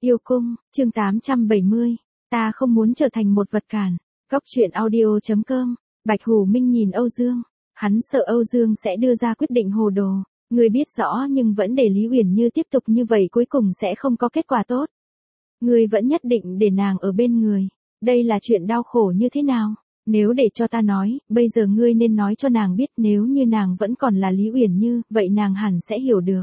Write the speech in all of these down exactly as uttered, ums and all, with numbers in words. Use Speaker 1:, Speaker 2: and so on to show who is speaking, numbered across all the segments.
Speaker 1: Yêu cung, chương tám trăm bảy mươi. Ta không muốn trở thành một vật cản. Góc truyện audio chấm com. Bạch Hủ Minh nhìn Âu Dương. Hắn sợ Âu Dương sẽ đưa ra quyết định hồ đồ. Ngươi biết rõ nhưng vẫn để Lý Uyển Như tiếp tục như vậy cuối cùng sẽ không có kết quả tốt. Ngươi vẫn nhất định để nàng ở bên người. Đây là chuyện đau khổ như thế nào? Nếu để cho ta nói, bây giờ ngươi nên nói cho nàng biết nếu như nàng vẫn còn là Lý Uyển Như, vậy nàng hẳn sẽ hiểu được.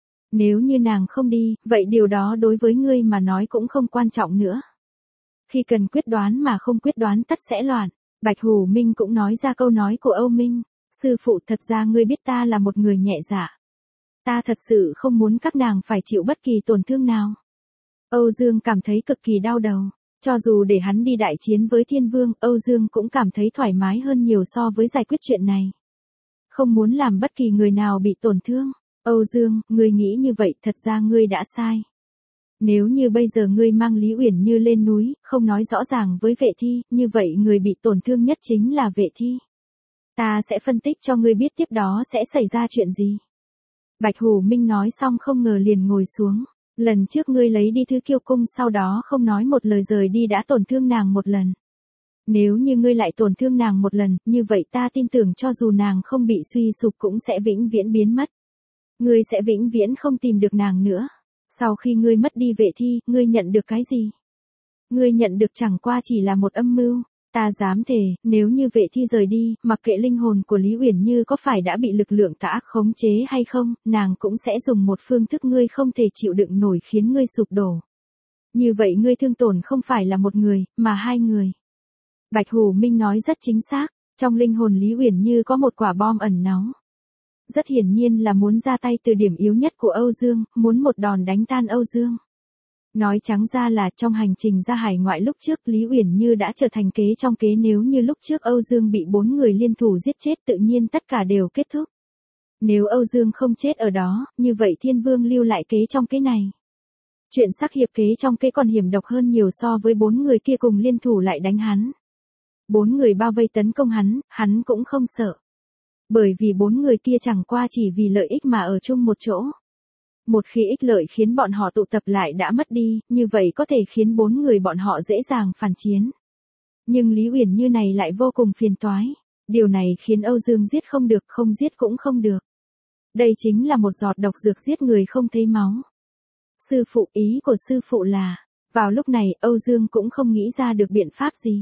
Speaker 1: Nếu như nàng không đi, vậy điều đó đối với ngươi mà nói cũng không quan trọng nữa. Khi cần quyết đoán mà không quyết đoán tất sẽ loạn. Bạch Hủ Minh cũng nói ra câu nói của Âu Minh. Sư phụ, thật ra ngươi biết ta là một người nhẹ dạ. Ta thật sự không muốn các nàng phải chịu bất kỳ tổn thương nào. Âu Dương cảm thấy cực kỳ đau đầu. Cho dù để hắn đi đại chiến với Thiên Vương, Âu Dương cũng cảm thấy thoải mái hơn nhiều so với giải quyết chuyện này. Không muốn làm bất kỳ người nào bị tổn thương. Âu Dương, ngươi nghĩ như vậy, thật ra ngươi đã sai. Nếu như bây giờ ngươi mang Lý Uyển Như lên núi, không nói rõ ràng với vệ thi, như vậy người bị tổn thương nhất chính là vệ thi. Ta sẽ phân tích cho ngươi biết tiếp đó sẽ xảy ra chuyện gì. Bạch Hủ Minh nói xong không ngờ liền ngồi xuống. Lần trước ngươi lấy đi thứ kiêu cung sau đó không nói một lời rời đi đã tổn thương nàng một lần. Nếu như ngươi lại tổn thương nàng một lần, như vậy ta tin tưởng cho dù nàng không bị suy sụp cũng sẽ vĩnh viễn biến mất. Ngươi sẽ vĩnh viễn không tìm được nàng nữa. Sau khi ngươi mất đi vệ thi, ngươi nhận được cái gì? Ngươi nhận được chẳng qua chỉ là một âm mưu. Ta dám thề, nếu như vệ thi rời đi, mặc kệ linh hồn của Lý Uyển Như có phải đã bị lực lượng tà ác khống chế hay không, nàng cũng sẽ dùng một phương thức ngươi không thể chịu đựng nổi khiến ngươi sụp đổ. Như vậy ngươi thương tổn không phải là một người, mà hai người. Bạch Hủ Minh nói rất chính xác, trong linh hồn Lý Uyển Như có một quả bom ẩn náu. Rất hiển nhiên là muốn ra tay từ điểm yếu nhất của Âu Dương, muốn một đòn đánh tan Âu Dương. Nói trắng ra là trong hành trình ra hải ngoại lúc trước Lý Uyển Như đã trở thành kế trong kế, nếu như lúc trước Âu Dương bị bốn người liên thủ giết chết tự nhiên tất cả đều kết thúc. Nếu Âu Dương không chết ở đó, như vậy Thiên Vương lưu lại kế trong kế này. Chuyện sắc hiệp kế trong kế còn hiểm độc hơn nhiều so với bốn người kia cùng liên thủ lại đánh hắn. Bốn người bao vây tấn công hắn, hắn cũng không sợ. Bởi vì bốn người kia chẳng qua chỉ vì lợi ích mà ở chung một chỗ. Một khi ích lợi khiến bọn họ tụ tập lại đã mất đi, như vậy có thể khiến bốn người bọn họ dễ dàng phản chiến. Nhưng Lý Uyển Như này lại vô cùng phiền toái. Điều này khiến Âu Dương giết không được, không giết cũng không được. Đây chính là một giọt độc dược giết người không thấy máu. Sư phụ, ý của sư phụ là, vào lúc này Âu Dương cũng không nghĩ ra được biện pháp gì.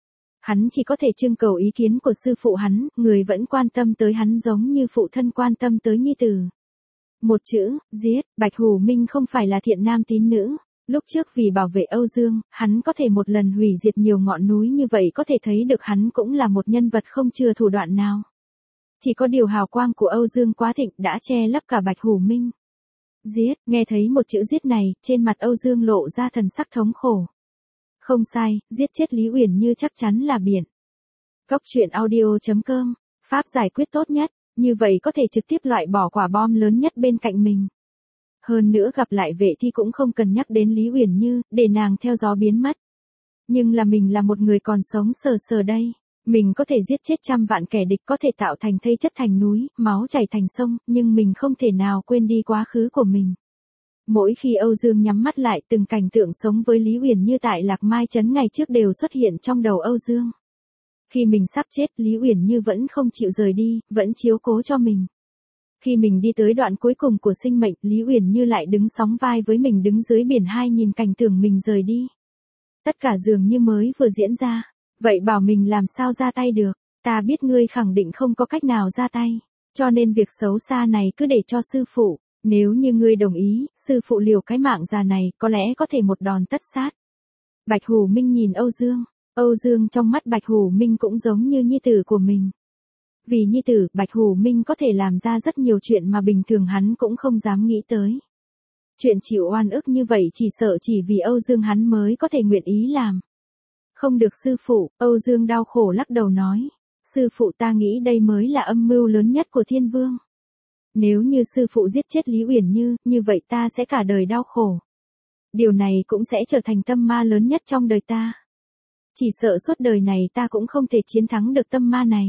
Speaker 1: Hắn chỉ có thể trưng cầu ý kiến của sư phụ hắn, người vẫn quan tâm tới hắn giống như phụ thân quan tâm tới nhi tử. Một chữ, giết. Bạch Hủ Minh không phải là thiện nam tín nữ. Lúc trước vì bảo vệ Âu Dương, hắn có thể một lần hủy diệt nhiều ngọn núi như vậy, có thể thấy được hắn cũng là một nhân vật không chừa thủ đoạn nào. Chỉ có điều hào quang của Âu Dương quá thịnh đã che lấp cả Bạch Hủ Minh. Giết, nghe thấy một chữ giết này, trên mặt Âu Dương lộ ra thần sắc thống khổ. Không sai, giết chết Lý Uyển Như chắc chắn là biển. Góc truyện audio chấm com. Pháp giải quyết tốt nhất. Như vậy có thể trực tiếp loại bỏ quả bom lớn nhất bên cạnh mình. Hơn nữa gặp lại vệ thi cũng không cần nhắc đến Lý Uyển Như, để nàng theo gió biến mất. Nhưng là mình là một người còn sống sờ sờ đây. Mình có thể giết chết trăm vạn kẻ địch, có thể tạo thành thây chất thành núi, máu chảy thành sông, nhưng mình không thể nào quên đi quá khứ của mình. Mỗi khi Âu Dương nhắm mắt lại, từng cảnh tượng sống với Lý Uyển Như tại Lạc Mai Trấn ngày trước đều xuất hiện trong đầu Âu Dương. Khi mình sắp chết, Lý Uyển Như vẫn không chịu rời đi, vẫn chiếu cố cho mình. Khi mình đi tới đoạn cuối cùng của sinh mệnh, Lý Uyển Như lại đứng sóng vai với mình đứng dưới biển hai nhìn cảnh tượng mình rời đi. Tất cả dường như mới vừa diễn ra. Vậy bảo mình làm sao ra tay được? Ta biết ngươi khẳng định không có cách nào ra tay. Cho nên việc xấu xa này cứ để cho sư phụ. Nếu như ngươi đồng ý, sư phụ liều cái mạng già này, có lẽ có thể một đòn tất sát. Bạch Hủ Minh nhìn Âu Dương. Âu Dương trong mắt Bạch Hủ Minh cũng giống như nhi tử của mình. Vì nhi tử, Bạch Hủ Minh có thể làm ra rất nhiều chuyện mà bình thường hắn cũng không dám nghĩ tới. Chuyện chịu oan ức như vậy chỉ sợ chỉ vì Âu Dương hắn mới có thể nguyện ý làm. Không được sư phụ, Âu Dương đau khổ lắc đầu nói. Sư phụ, ta nghĩ đây mới là âm mưu lớn nhất của Thiên Vương. Nếu như sư phụ giết chết Lý Uyển Như, như vậy ta sẽ cả đời đau khổ. Điều này cũng sẽ trở thành tâm ma lớn nhất trong đời ta. Chỉ sợ suốt đời này ta cũng không thể chiến thắng được tâm ma này.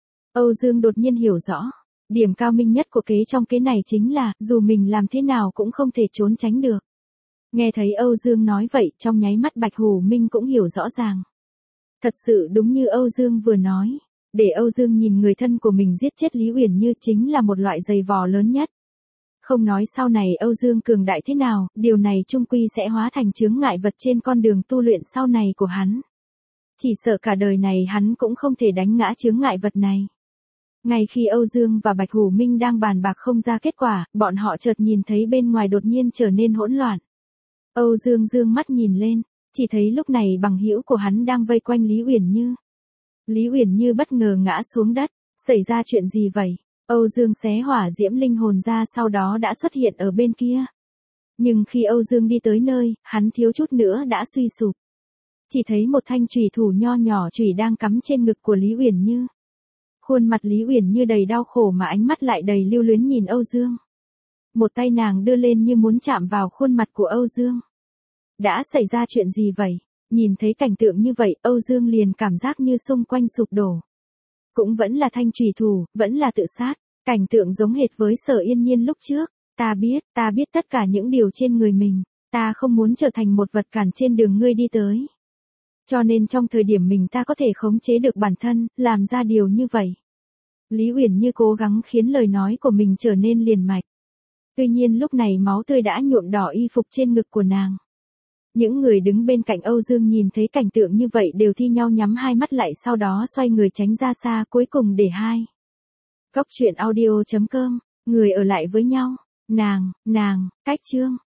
Speaker 1: Âu Dương đột nhiên hiểu rõ. Điểm cao minh nhất của kế trong kế này chính là, dù mình làm thế nào cũng không thể trốn tránh được. Nghe thấy Âu Dương nói vậy, trong nháy mắt Bạch Hủ Minh cũng hiểu rõ ràng. Thật sự đúng như Âu Dương vừa nói, để Âu Dương nhìn người thân của mình giết chết Lý Uyển Như chính là một loại giày vò lớn nhất. Không nói sau này Âu Dương cường đại thế nào, điều này chung quy sẽ hóa thành chướng ngại vật trên con đường tu luyện sau này của hắn. Chỉ sợ cả đời này hắn cũng không thể đánh ngã chướng ngại vật này. Ngay khi Âu Dương và Bạch Hủ Minh đang bàn bạc không ra kết quả, bọn họ chợt nhìn thấy bên ngoài đột nhiên trở nên hỗn loạn. Âu Dương dương mắt nhìn lên, chỉ thấy lúc này bằng hữu của hắn đang vây quanh Lý Uyển Như. Lý Uyển Như bất ngờ ngã xuống đất, xảy ra chuyện gì vậy? Âu Dương xé hỏa diễm linh hồn ra sau đó đã xuất hiện ở bên kia. Nhưng khi Âu Dương đi tới nơi, hắn thiếu chút nữa đã suy sụp. Chỉ thấy một thanh chùy thủ nho nhỏ chùy đang cắm trên ngực của Lý Uyển Như. Khuôn mặt Lý Uyển Như đầy đau khổ mà ánh mắt lại đầy lưu luyến nhìn Âu Dương. Một tay nàng đưa lên như muốn chạm vào khuôn mặt của Âu Dương. Đã xảy ra chuyện gì vậy? Nhìn thấy cảnh tượng như vậy, Âu Dương liền cảm giác như xung quanh sụp đổ. Cũng vẫn là thanh chùy thủ, vẫn là tự sát, cảnh tượng giống hệt với Sở Yên Nhiên lúc trước. Ta biết, ta biết tất cả những điều trên người mình, ta không muốn trở thành một vật cản trên đường ngươi đi tới. Cho nên trong thời điểm mình ta có thể khống chế được bản thân, làm ra điều như vậy. Lý Uyển Như cố gắng khiến lời nói của mình trở nên liền mạch. Tuy nhiên lúc này máu tươi đã nhuộm đỏ y phục trên ngực của nàng. Những người đứng bên cạnh Âu Dương nhìn thấy cảnh tượng như vậy đều thi nhau nhắm hai mắt lại sau đó xoay người tránh ra xa cuối cùng để hai. Cốc truyện audio chấm com, người ở lại với nhau, nàng, nàng, cách chương.